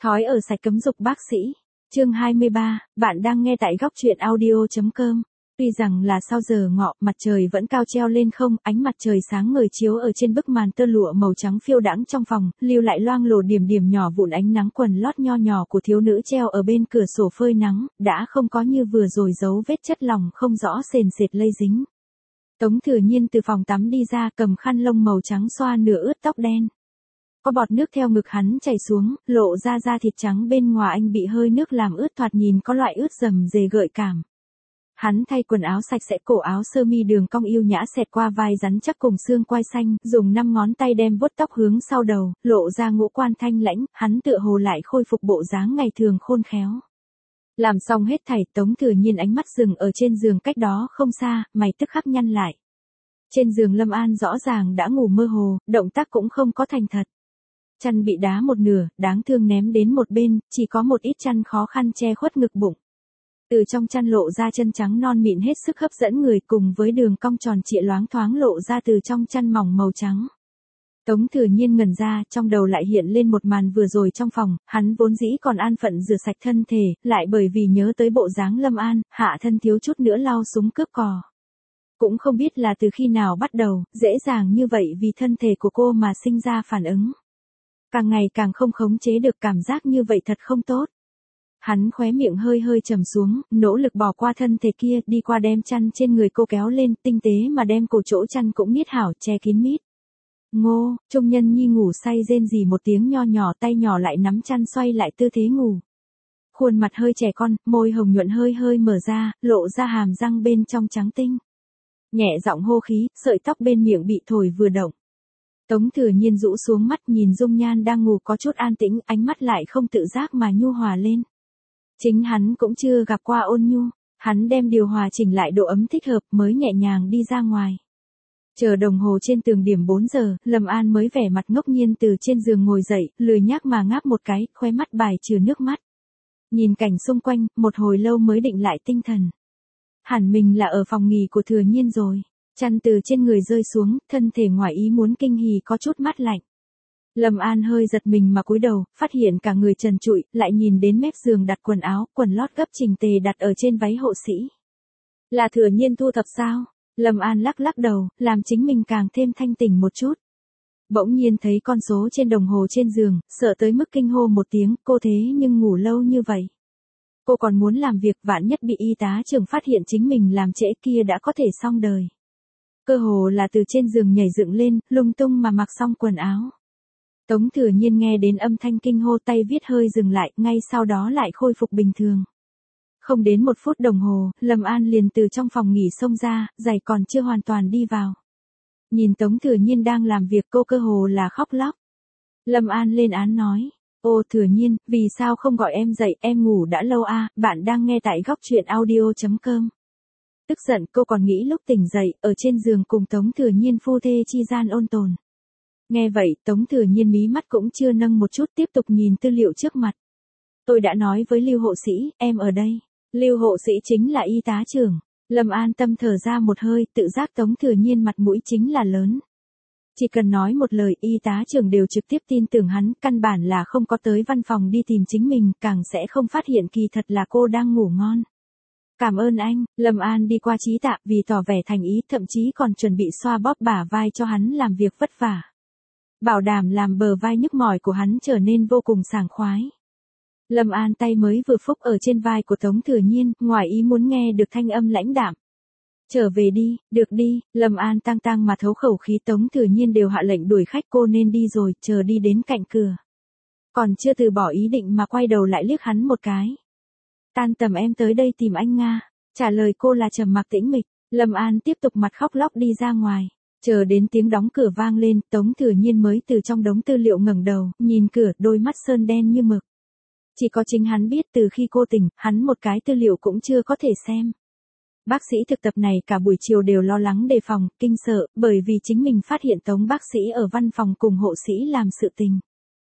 Thói ở sạch cấm dục bác sĩ. Chương 23, bạn đang nghe tại góc truyện audio.com. Tuy rằng là sau giờ ngọ, mặt trời vẫn cao treo lên không, ánh mặt trời sáng ngời chiếu ở trên bức màn tơ lụa màu trắng phiêu đãng trong phòng, lưu lại loang lổ điểm điểm nhỏ vụn ánh nắng quần lót nho nhỏ của thiếu nữ treo ở bên cửa sổ phơi nắng, đã không có như vừa rồi dấu vết chất lỏng không rõ sền sệt lây dính. Tống Thừa Nhiên từ phòng tắm đi ra, cầm khăn lông màu trắng xoa nửa ướt tóc đen. Có bọt nước theo ngực hắn chảy xuống, lộ ra da thịt trắng bên ngoài anh bị hơi nước làm ướt, thoạt nhìn có loại ướt rầm rề gợi cảm. Hắn thay quần áo sạch sẽ, cổ áo sơ mi đường cong yêu nhã xẹt qua vai rắn chắc cùng xương quai xanh, dùng 5 ngón tay đem vuốt tóc hướng sau đầu, lộ ra ngũ quan thanh lãnh, hắn tựa hồ lại khôi phục bộ dáng ngày thường khôn khéo. Làm xong hết thảy, Tống Thừa Nhiên ánh mắt dừng ở trên giường cách đó không xa, mày tức khắc nhăn lại. Trên giường Lâm An rõ ràng đã ngủ mơ hồ, động tác cũng không có thành thật. Chăn bị đá một nửa, đáng thương ném đến một bên, chỉ có một ít chăn khó khăn che khuất ngực bụng. Từ trong chăn lộ ra chân trắng non mịn hết sức hấp dẫn người, cùng với đường cong tròn trịa loáng thoáng lộ ra từ trong chăn mỏng màu trắng. Tống Thừa Nhiên ngẩn ra, trong đầu lại hiện lên một màn vừa rồi trong phòng, hắn vốn dĩ còn an phận rửa sạch thân thể, lại bởi vì nhớ tới bộ dáng Lâm An, hạ thân thiếu chút nữa lao súng cướp cò. Cũng không biết là từ khi nào bắt đầu, dễ dàng như vậy vì thân thể của cô mà sinh ra phản ứng. Càng ngày càng không khống chế được, cảm giác như vậy thật không tốt. Hắn khóe miệng hơi hơi trầm xuống, nỗ lực bỏ qua thân thể kia, đi qua đem chăn trên người cô kéo lên, tinh tế mà đem cổ chỗ chăn cũng niết hảo, che kín mít. Ngô, Trung Nhân Nhi ngủ say rên rỉ một tiếng nho nhỏ, tay nhỏ lại nắm chăn xoay lại tư thế ngủ. Khuôn mặt hơi trẻ con, môi hồng nhuận hơi hơi mở ra, lộ ra hàm răng bên trong trắng tinh. Nhẹ giọng hô khí, sợi tóc bên miệng bị thổi vừa động. Tống Thừa Nhiên rũ xuống mắt, nhìn dung nhan đang ngủ có chút an tĩnh, ánh mắt lại không tự giác mà nhu hòa lên. Chính hắn cũng chưa gặp qua ôn nhu, hắn đem điều hòa chỉnh lại độ ấm thích hợp mới nhẹ nhàng đi ra ngoài. Chờ đồng hồ trên tường điểm 4 giờ, Lâm An mới vẻ mặt ngốc nhiên từ trên giường ngồi dậy, lười nhác mà ngáp một cái, khóe mắt bài trừ nước mắt. Nhìn cảnh xung quanh, một hồi lâu mới định lại tinh thần. Hẳn mình là ở phòng nghỉ của Thừa Nhiên rồi. Chăn từ trên người rơi xuống, thân thể ngoài ý muốn kinh hỉ có chút mát lạnh. Lâm An hơi giật mình mà cúi đầu, phát hiện cả người trần trụi, lại nhìn đến mép giường đặt quần áo, quần lót gấp chỉnh tề đặt ở trên váy hộ sĩ. Là Thừa Nhiên thu thập sao? Lâm An lắc lắc đầu, làm chính mình càng thêm thanh tỉnh một chút. Bỗng nhiên thấy con số trên đồng hồ trên giường, sợ tới mức kinh hô một tiếng, cô thế nhưng ngủ lâu như vậy. Cô còn muốn làm việc, vạn nhất bị y tá trưởng phát hiện chính mình làm trễ kia đã có thể xong đời. Cơ hồ là từ trên giường nhảy dựng lên, lung tung mà mặc xong quần áo. Tống Thừa Nhiên nghe đến âm thanh kinh hô, tay viết hơi dừng lại, ngay sau đó lại khôi phục bình thường. Không đến 1 phút đồng hồ, Lâm An liền từ trong phòng nghỉ xông ra, giày còn chưa hoàn toàn đi vào. Nhìn Tống Thừa Nhiên đang làm việc, cô cơ hồ là khóc lóc. Lâm An lên án nói, ô Thừa Nhiên, vì sao không gọi em dậy, em ngủ đã lâu à, bạn đang nghe tại góc truyện audio.com. Tức giận, cô còn nghĩ lúc tỉnh dậy, ở trên giường cùng Tống Thừa Nhiên phu thê chi gian ôn tồn. Nghe vậy, Tống Thừa Nhiên mí mắt cũng chưa nâng một chút, tiếp tục nhìn tư liệu trước mặt. Tôi đã nói với Lưu hộ sĩ, em ở đây. Lưu hộ sĩ chính là y tá trưởng. Lâm An tâm thở ra một hơi, tự giác Tống Thừa Nhiên mặt mũi chính là lớn. Chỉ cần nói một lời, y tá trưởng đều trực tiếp tin tưởng hắn, căn bản là không có tới văn phòng đi tìm chính mình, càng sẽ không phát hiện kỳ thật là cô đang ngủ ngon. Cảm ơn anh, Lâm An đi qua trí tạ, vì tỏ vẻ thành ý, thậm chí còn chuẩn bị xoa bóp bả vai cho hắn làm việc vất vả. Bảo đảm làm bờ vai nhức mỏi của hắn trở nên vô cùng sảng khoái. Lâm An tay mới vừa phúc ở trên vai của Tống Thừa Nhiên, ngoài ý muốn nghe được thanh âm lãnh đạm. Trở về đi, được đi, Lâm An tăng mà thấu khẩu khí, Tống Thừa Nhiên đều hạ lệnh đuổi khách, cô nên đi rồi, chờ đi đến cạnh cửa. Còn chưa từ bỏ ý định mà quay đầu lại liếc hắn một cái. Tan tầm em tới đây tìm anh Nga, trả lời cô là trầm mặc tĩnh mịch. Lâm An tiếp tục mặt khóc lóc đi ra ngoài. Chờ đến tiếng đóng cửa vang lên, Tống Thừa Nhiên mới từ trong đống tư liệu ngẩng đầu, nhìn cửa, đôi mắt sơn đen như mực. Chỉ có chính hắn biết từ khi cô tỉnh, hắn một cái tư liệu cũng chưa có thể xem. Bác sĩ thực tập này cả buổi chiều đều lo lắng đề phòng, kinh sợ, bởi vì chính mình phát hiện Tống bác sĩ ở văn phòng cùng hộ sĩ làm sự tình.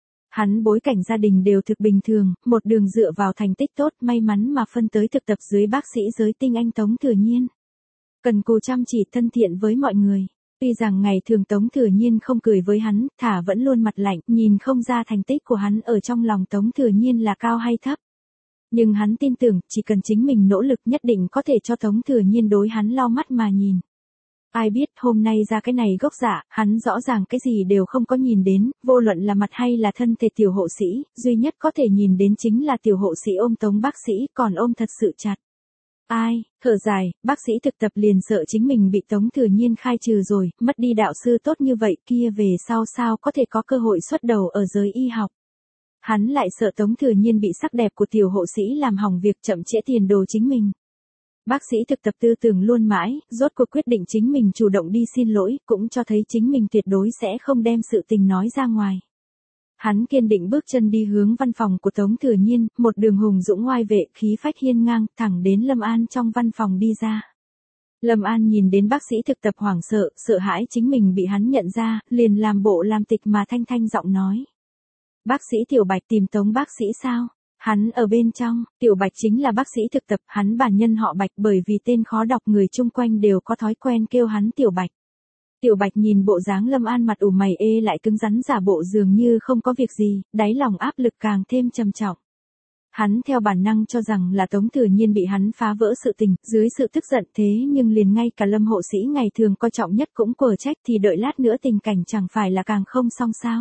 Hắn bối cảnh gia đình đều thực bình thường, một đường dựa vào thành tích tốt, may mắn mà phân tới thực tập dưới bác sĩ giới tinh anh Tống Thừa Nhiên. Cần cù chăm chỉ, thân thiện với mọi người. Tuy rằng ngày thường Tống Thừa Nhiên không cười với hắn, thả vẫn luôn mặt lạnh, nhìn không ra thành tích của hắn ở trong lòng Tống Thừa Nhiên là cao hay thấp. Nhưng hắn tin tưởng, chỉ cần chính mình nỗ lực nhất định có thể cho Tống Thừa Nhiên đối hắn lau mắt mà nhìn. Ai biết hôm nay ra cái này gốc dạ, hắn rõ ràng cái gì đều không có nhìn đến, vô luận là mặt hay là thân thể tiểu hộ sĩ, duy nhất có thể nhìn đến chính là tiểu hộ sĩ ôm Tống bác sĩ, còn ôm thật sự chặt. Ai, thở dài, bác sĩ thực tập liền sợ chính mình bị Tống Thừa Nhiên khai trừ rồi, mất đi đạo sư tốt như vậy kia về sau sao có thể có cơ hội xuất đầu ở giới y học. Hắn lại sợ Tống Thừa Nhiên bị sắc đẹp của tiểu hộ sĩ làm hỏng việc chậm trễ tiền đồ chính mình. Bác sĩ thực tập tư tưởng luôn mãi, rốt cuộc quyết định chính mình chủ động đi xin lỗi, cũng cho thấy chính mình tuyệt đối sẽ không đem sự tình nói ra ngoài. Hắn kiên định bước chân đi hướng văn phòng của Tống Thừa Nhiên, một đường hùng dũng oai vệ, khí phách hiên ngang, thẳng đến Lâm An trong văn phòng đi ra. Lâm An nhìn đến bác sĩ thực tập hoảng sợ, sợ hãi chính mình bị hắn nhận ra, liền làm bộ làm tịch mà thanh thanh giọng nói. Bác sĩ Tiểu Bạch tìm Tống bác sĩ sao? Hắn ở bên trong, Tiểu Bạch chính là bác sĩ thực tập, hắn bản nhân họ Bạch bởi vì tên khó đọc người chung quanh đều có thói quen kêu hắn Tiểu Bạch. Tiểu Bạch nhìn bộ dáng Lâm An mặt ủ mày ê lại cứng rắn giả bộ dường như không có việc gì, đáy lòng áp lực càng thêm trầm trọng. Hắn theo bản năng cho rằng là Tống Thừa Nhiên bị hắn phá vỡ sự tình, dưới sự tức giận thế nhưng liền ngay cả Lâm hộ sĩ ngày thường coi trọng nhất cũng quở trách thì đợi lát nữa tình cảnh chẳng phải là càng không xong sao.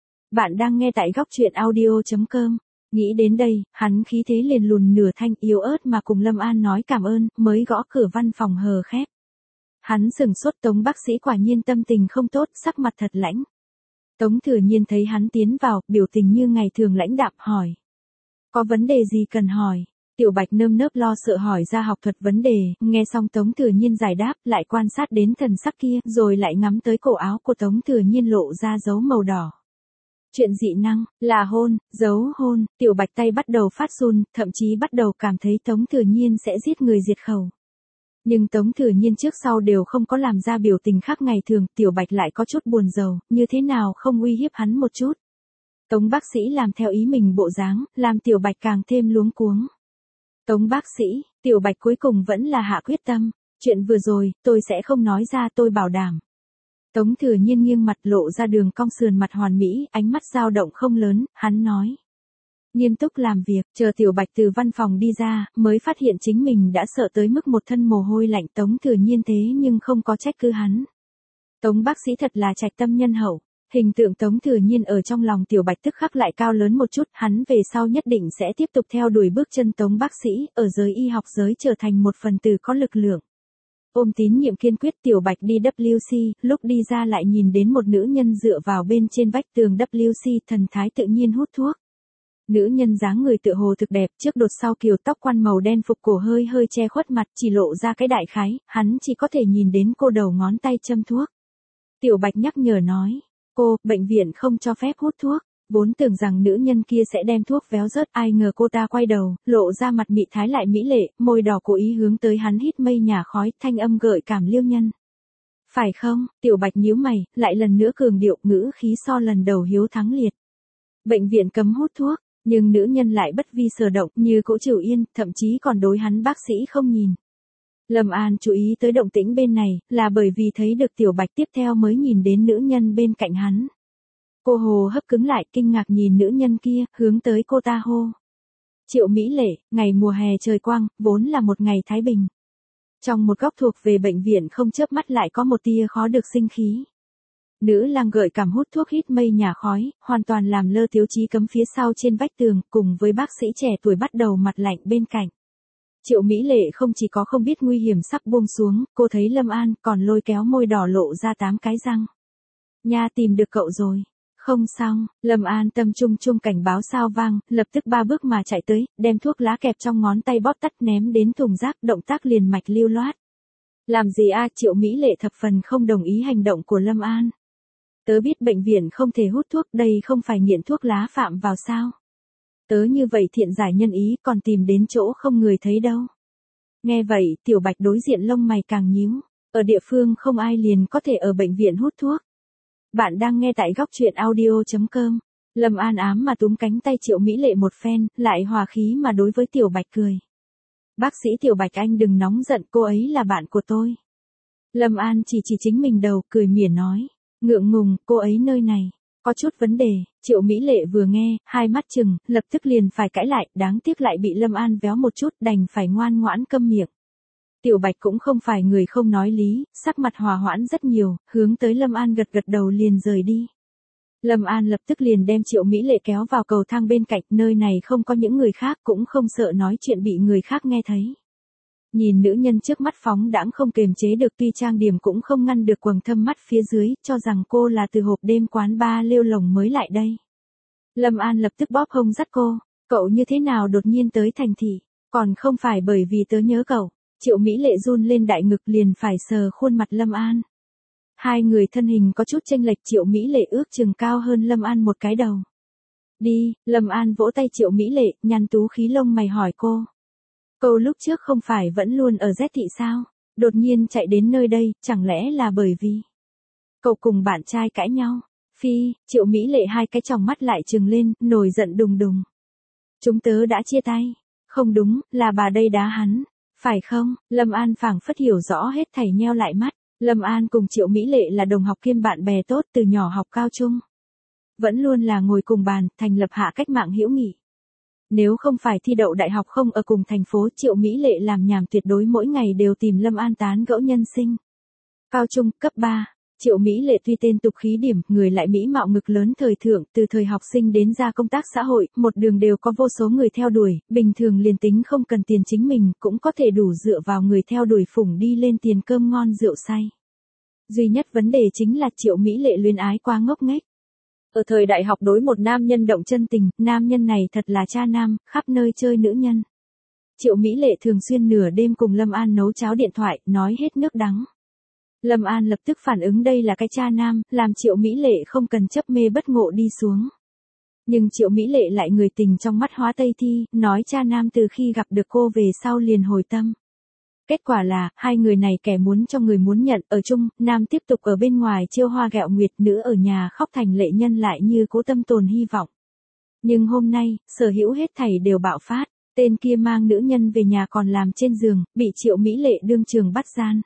Bạn đang nghe tại góc truyện audio.com. Nghĩ đến đây, hắn khí thế liền lùn nửa thanh yếu ớt mà cùng Lâm An nói cảm ơn, mới gõ cửa văn phòng hờ khép. Hắn sừng sốt, Tống bác sĩ quả nhiên tâm tình không tốt, sắc mặt thật lãnh. Tống Thừa Nhiên thấy hắn tiến vào, biểu tình như ngày thường lãnh đạm hỏi. Có vấn đề gì cần hỏi? Tiểu Bạch nơm nớp lo sợ hỏi ra học thuật vấn đề, nghe xong Tống Thừa Nhiên giải đáp, lại quan sát đến thần sắc kia, rồi lại ngắm tới cổ áo của Tống Thừa Nhiên lộ ra dấu màu đỏ. Chuyện dị năng, là hôn, dấu hôn, Tiểu Bạch tay bắt đầu phát run, thậm chí bắt đầu cảm thấy Tống Thừa Nhiên sẽ giết người diệt khẩu. Nhưng Tống Thừa Nhiên trước sau đều không có làm ra biểu tình khác ngày thường, Tiểu Bạch lại có chút buồn rầu, như thế nào không uy hiếp hắn một chút. Tống bác sĩ làm theo ý mình bộ dáng, làm Tiểu Bạch càng thêm luống cuống. Tống bác sĩ, Tiểu Bạch cuối cùng vẫn là hạ quyết tâm, chuyện vừa rồi, tôi sẽ không nói ra, tôi bảo đảm. Tống Thừa Nhiên nghiêng mặt lộ ra đường cong sườn mặt hoàn mỹ, ánh mắt dao động không lớn, hắn nói. Nghiêm túc làm việc, chờ Tiểu Bạch từ văn phòng đi ra, mới phát hiện chính mình đã sợ tới mức một thân mồ hôi lạnh. Tống Thừa Nhiên thế nhưng không có trách cứ hắn. Tống bác sĩ thật là trạch tâm nhân hậu. Hình tượng Tống Thừa Nhiên ở trong lòng Tiểu Bạch tức khắc lại cao lớn một chút, hắn về sau nhất định sẽ tiếp tục theo đuổi bước chân Tống bác sĩ, ở giới y học giới trở thành một phần tử có lực lượng. Ôm tín nhiệm kiên quyết, Tiểu Bạch đi WC, lúc đi ra lại nhìn đến một nữ nhân dựa vào bên trên vách tường WC, thần thái tự nhiên hút thuốc. Nữ nhân dáng người tựa hồ thực đẹp, trước đột sau kiều, tóc quăn màu đen, phục cổ hơi hơi che khuất mặt, chỉ lộ ra cái đại khái, hắn chỉ có thể nhìn đến cô đầu ngón tay châm thuốc. Tiểu Bạch nhắc nhở nói, cô, bệnh viện không cho phép hút thuốc. Vốn tưởng rằng nữ nhân kia sẽ đem thuốc véo rớt, ai ngờ cô ta quay đầu, lộ ra mặt mị thái lại mỹ lệ, môi đỏ cố ý hướng tới hắn hít mây nhà khói, thanh âm gợi cảm liêu nhân. Phải không? Tiểu Bạch nhíu mày, lại lần nữa cường điệu, ngữ khí so lần đầu hiếu thắng liệt. Bệnh viện cấm hút thuốc, nhưng nữ nhân lại bất vi sở động, như cỗ trừ yên, thậm chí còn đối hắn bác sĩ không nhìn. Lâm An chú ý tới động tĩnh bên này, là bởi vì thấy được Tiểu Bạch tiếp theo mới nhìn đến nữ nhân bên cạnh hắn. Cô hồ hấp cứng lại, kinh ngạc nhìn nữ nhân kia, hướng tới cô ta hô. Triệu Mỹ Lệ, ngày mùa hè trời quang, vốn là một ngày thái bình. Trong một góc thuộc về bệnh viện không chớp mắt lại có một tia khó được sinh khí. Nữ lang gợi cảm hút thuốc hít mây nhà khói, hoàn toàn làm lơ thiếu chí cấm phía sau trên vách tường, cùng với bác sĩ trẻ tuổi bắt đầu mặt lạnh bên cạnh. Triệu Mỹ Lệ không chỉ có không biết nguy hiểm sắp buông xuống, cô thấy Lâm An còn lôi kéo môi đỏ lộ ra 8 cái răng. Nha, tìm được cậu rồi. Không xong, Lâm An tâm trung trung cảnh báo sao vang, lập tức 3 bước mà chạy tới, đem thuốc lá kẹp trong ngón tay bóp tắt ném đến thùng rác, động tác liền mạch lưu loát. Làm gì a? Triệu Mỹ Lệ thập phần không đồng ý hành động của Lâm An. Tớ biết bệnh viện không thể hút thuốc, đây không phải nghiện thuốc lá phạm vào sao? Tớ như vậy thiện giải nhân ý, còn tìm đến chỗ không người thấy đâu. Nghe vậy, Tiểu Bạch đối diện lông mày càng nhíu, ở địa phương không ai liền có thể ở bệnh viện hút thuốc. Bạn đang nghe tại góc truyện audio.com. Lâm An ám mà túm cánh tay Triệu Mỹ Lệ một phen, lại hòa khí mà đối với Tiểu Bạch cười. Bác sĩ Tiểu Bạch, anh đừng nóng giận, cô ấy là bạn của tôi. Lâm An chỉ chính mình đầu, cười mỉa nói. Ngượng ngùng, cô ấy nơi này. Có chút vấn đề, Triệu Mỹ Lệ vừa nghe, hai mắt chừng, lập tức liền phải cãi lại, đáng tiếc lại bị Lâm An véo một chút, đành phải ngoan ngoãn câm miệng. Tiểu Bạch cũng không phải người không nói lý, sắc mặt hòa hoãn rất nhiều, hướng tới Lâm An gật gật đầu liền rời đi. Lâm An lập tức liền đem Triệu Mỹ Lệ kéo vào cầu thang bên cạnh, nơi này không có những người khác, cũng không sợ nói chuyện bị người khác nghe thấy. Nhìn nữ nhân trước mắt phóng đãng không kềm chế được, tuy trang điểm cũng không ngăn được quầng thâm mắt phía dưới, cho rằng cô là từ hộp đêm quán ba lêu lồng mới lại đây. Lâm An lập tức bóp hông dắt cô, cậu như thế nào đột nhiên tới thành thị, còn không phải bởi vì tớ nhớ cậu. Triệu Mỹ Lệ run lên đại ngực liền phải sờ khuôn mặt Lâm An. Hai người thân hình có chút chênh lệch, Triệu Mỹ Lệ ước chừng cao hơn Lâm An một cái đầu. Đi, Lâm An vỗ tay Triệu Mỹ Lệ, nhăn tú khí lông mày hỏi cô. Câu lúc trước không phải vẫn luôn ở Z thị sao? Đột nhiên chạy đến nơi đây, chẳng lẽ là bởi vì cậu cùng bạn trai cãi nhau? Phi, Triệu Mỹ Lệ hai cái tròng mắt lại trừng lên, nổi giận đùng đùng. Chúng tớ đã chia tay. Không đúng, là bà đây đá hắn. Phải không? Lâm An phảng phất hiểu rõ hết thảy, nheo lại mắt. Lâm An cùng Triệu Mỹ Lệ là đồng học kiêm bạn bè tốt từ nhỏ học cao trung. Vẫn luôn là ngồi cùng bàn, thành lập hạ cách mạng hữu nghị. Nếu không phải thi đậu đại học không ở cùng thành phố, Triệu Mỹ Lệ làm nhảm tuyệt đối mỗi ngày đều tìm Lâm An tán gẫu nhân sinh. Cao trung, cấp 3, Triệu Mỹ Lệ tuy tên tục khí điểm, người lại mỹ mạo ngực lớn thời thượng, từ thời học sinh đến ra công tác xã hội, một đường đều có vô số người theo đuổi, bình thường liền tính không cần tiền chính mình, cũng có thể đủ dựa vào người theo đuổi phủng đi lên tiền cơm ngon rượu say. Duy nhất vấn đề chính là Triệu Mỹ Lệ luyến ái quá ngốc nghếch. Ở thời đại học đối một nam nhân động chân tình, nam nhân này thật là cha nam, khắp nơi chơi nữ nhân. Triệu Mỹ Lệ thường xuyên nửa đêm cùng Lâm An nấu cháo điện thoại, nói hết nước đắng. Lâm An lập tức phản ứng đây là cái cha nam, làm Triệu Mỹ Lệ không cần chấp mê bất ngộ đi xuống. Nhưng Triệu Mỹ Lệ lại người tình trong mắt hóa tây thi, nói cha nam từ khi gặp được cô về sau liền hồi tâm. Kết quả là, hai người này kẻ muốn cho người muốn nhận, ở chung, nam tiếp tục ở bên ngoài trêu hoa gẹo nguyệt, nữ ở nhà khóc thành lệ nhân lại như cố tâm tồn hy vọng. Nhưng hôm nay, sở hữu hết thảy đều bạo phát, tên kia mang nữ nhân về nhà còn làm trên giường, bị Triệu Mỹ Lệ đương trường bắt gian.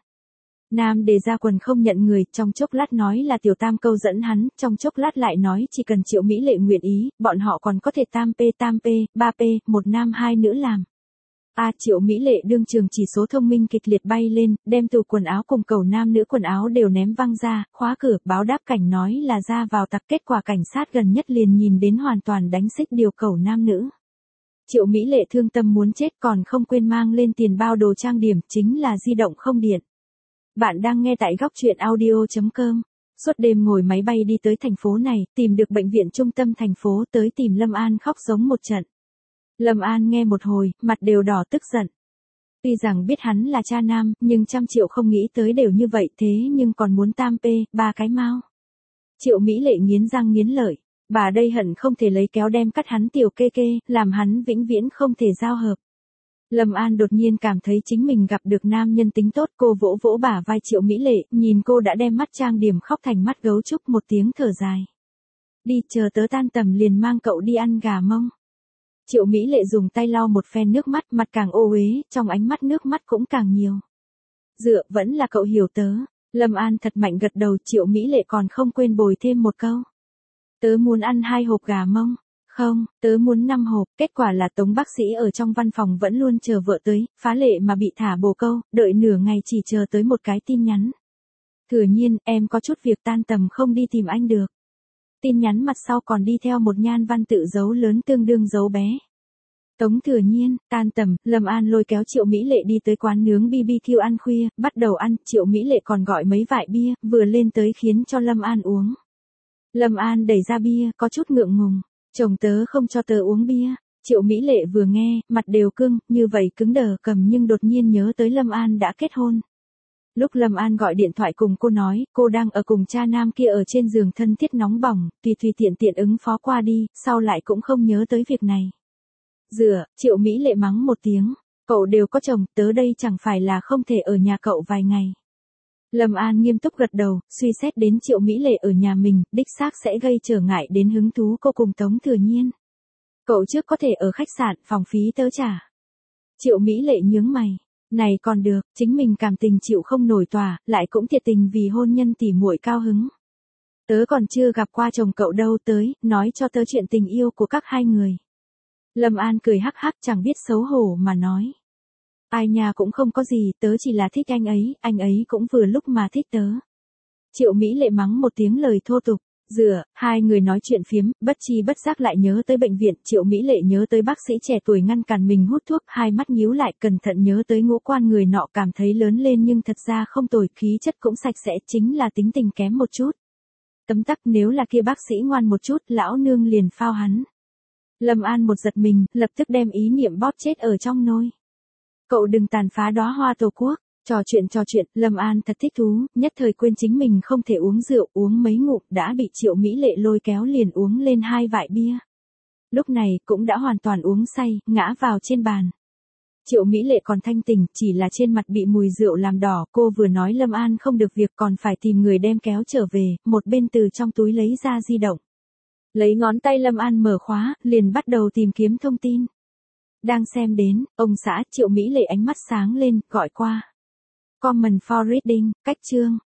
Nam đề ra quần không nhận người, trong chốc lát nói là tiểu tam câu dẫn hắn, trong chốc lát lại nói chỉ cần Triệu Mỹ Lệ nguyện ý, bọn họ còn có thể tam p, 3p, một nam hai nữ làm. Triệu Mỹ Lệ đương trường chỉ số thông minh kịch liệt bay lên, đem tủ quần áo cùng cầu nam nữ quần áo đều ném văng ra, khóa cửa, báo đáp cảnh nói là ra vào tặc, kết quả cảnh sát gần nhất liền nhìn đến hoàn toàn đánh xích điều cầu nam nữ. Triệu Mỹ Lệ thương tâm muốn chết, còn không quên mang lên tiền bao đồ trang điểm, chính là di động không điện. Bạn đang nghe tại góc truyện audio.com. Suốt đêm ngồi máy bay đi tới thành phố này, tìm được bệnh viện trung tâm thành phố, tới tìm Lâm An khóc giống một trận. Lâm An nghe một hồi, mặt đều đỏ tức giận. Tuy rằng biết hắn là cha nam, nhưng 100 triệu không nghĩ tới đều như vậy, thế nhưng còn muốn tam p, 3 cái mau. Triệu Mỹ Lệ nghiến răng nghiến lợi, bà đây hận không thể lấy kéo đem cắt hắn tiểu kê kê, làm hắn vĩnh viễn không thể giao hợp. Lâm An đột nhiên cảm thấy chính mình gặp được nam nhân tính tốt, cô vỗ vỗ bả vai Triệu Mỹ Lệ, nhìn cô đã đem mắt trang điểm khóc thành mắt gấu trúc, một tiếng thở dài. Đi, chờ tớ tan tầm liền mang cậu đi ăn gà mông. Triệu Mỹ Lệ dùng tay lau một phen nước mắt, mặt càng ô uế, trong ánh mắt nước mắt cũng càng nhiều. Vẫn là cậu hiểu tớ. Lâm An thật mạnh gật đầu, Triệu Mỹ Lệ còn không quên bồi thêm một câu. Tớ muốn ăn 2 hộp gà mông. Không, tớ muốn 5 hộp, kết quả là Tống bác sĩ ở trong văn phòng vẫn luôn chờ vợ tới, phá lệ mà bị thả bồ câu, đợi nửa ngày chỉ chờ tới một cái tin nhắn. Thừa nhiên, em có chút việc tan tầm không đi tìm anh được. Tin nhắn mặt sau còn đi theo một nhan văn tự dấu lớn tương đương dấu bé. Tống Thừa Nhiên, tan tầm, Lâm An lôi kéo Triệu Mỹ Lệ đi tới quán nướng BBQ ăn khuya, bắt đầu ăn, Triệu Mỹ Lệ còn gọi mấy vại bia, vừa lên tới khiến cho Lâm An uống. Lâm An đẩy ra bia, có chút ngượng ngùng. Chồng tớ không cho tớ uống bia. Triệu Mỹ Lệ vừa nghe, mặt đều cưng, như vậy cứng đờ cầm, nhưng đột nhiên nhớ tới Lâm An đã kết hôn. Lúc Lâm An gọi điện thoại cùng cô nói, cô đang ở cùng cha nam kia ở trên giường thân thiết nóng bỏng, tùy tiện ứng phó qua đi, sau lại cũng không nhớ tới việc này. Triệu Mỹ Lệ mắng một tiếng, cậu đều có chồng, tớ đây chẳng phải là không thể ở nhà cậu vài ngày. Lâm An nghiêm túc gật đầu, suy xét đến Triệu Mỹ Lệ ở nhà mình, đích xác sẽ gây trở ngại đến hứng thú cô cùng Tống Thừa Nhiên. Cậu trước có thể ở khách sạn, phòng phí tớ trả. Triệu Mỹ Lệ nhướng mày. Này còn được, chính mình cảm tình chịu không nổi tỏa, lại cũng thiệt tình vì hôn nhân tỉ muội cao hứng. Tớ còn chưa gặp qua chồng cậu đâu tới, nói cho tớ chuyện tình yêu của các hai người. Lâm An cười hắc hắc chẳng biết xấu hổ mà nói. Ai nha cũng không có gì, tớ chỉ là thích anh ấy cũng vừa lúc mà thích tớ. Triệu Mỹ Lệ mắng một tiếng lời thô tục. Hai người nói chuyện phiếm, bất chi bất giác lại nhớ tới bệnh viện, Triệu Mỹ Lệ nhớ tới bác sĩ trẻ tuổi ngăn cản mình hút thuốc, hai mắt nhíu lại cẩn thận nhớ tới ngũ quan người nọ cảm thấy lớn lên nhưng thật ra không tồi, khí chất cũng sạch sẽ, chính là tính tình kém một chút. Tấm tắc nếu là kia bác sĩ ngoan một chút, lão nương liền phao hắn. Lâm An một giật mình, lập tức đem ý niệm bóp chết ở trong nôi. Cậu đừng tàn phá đóa hoa tổ quốc. Trò chuyện, Lâm An thật thích thú, nhất thời quên chính mình không thể uống rượu, uống mấy ngụm đã bị Triệu Mỹ Lệ lôi kéo liền uống lên 2 vại bia. Lúc này cũng đã hoàn toàn uống say, ngã vào trên bàn. Triệu Mỹ Lệ còn thanh tỉnh, chỉ là trên mặt bị mùi rượu làm đỏ, cô vừa nói Lâm An không được việc còn phải tìm người đem kéo trở về, một bên từ trong túi lấy ra di động. Lấy ngón tay Lâm An mở khóa, liền bắt đầu tìm kiếm thông tin. Đang xem đến, ông xã Triệu Mỹ Lệ ánh mắt sáng lên, gọi qua. Comment for reading, cách chương.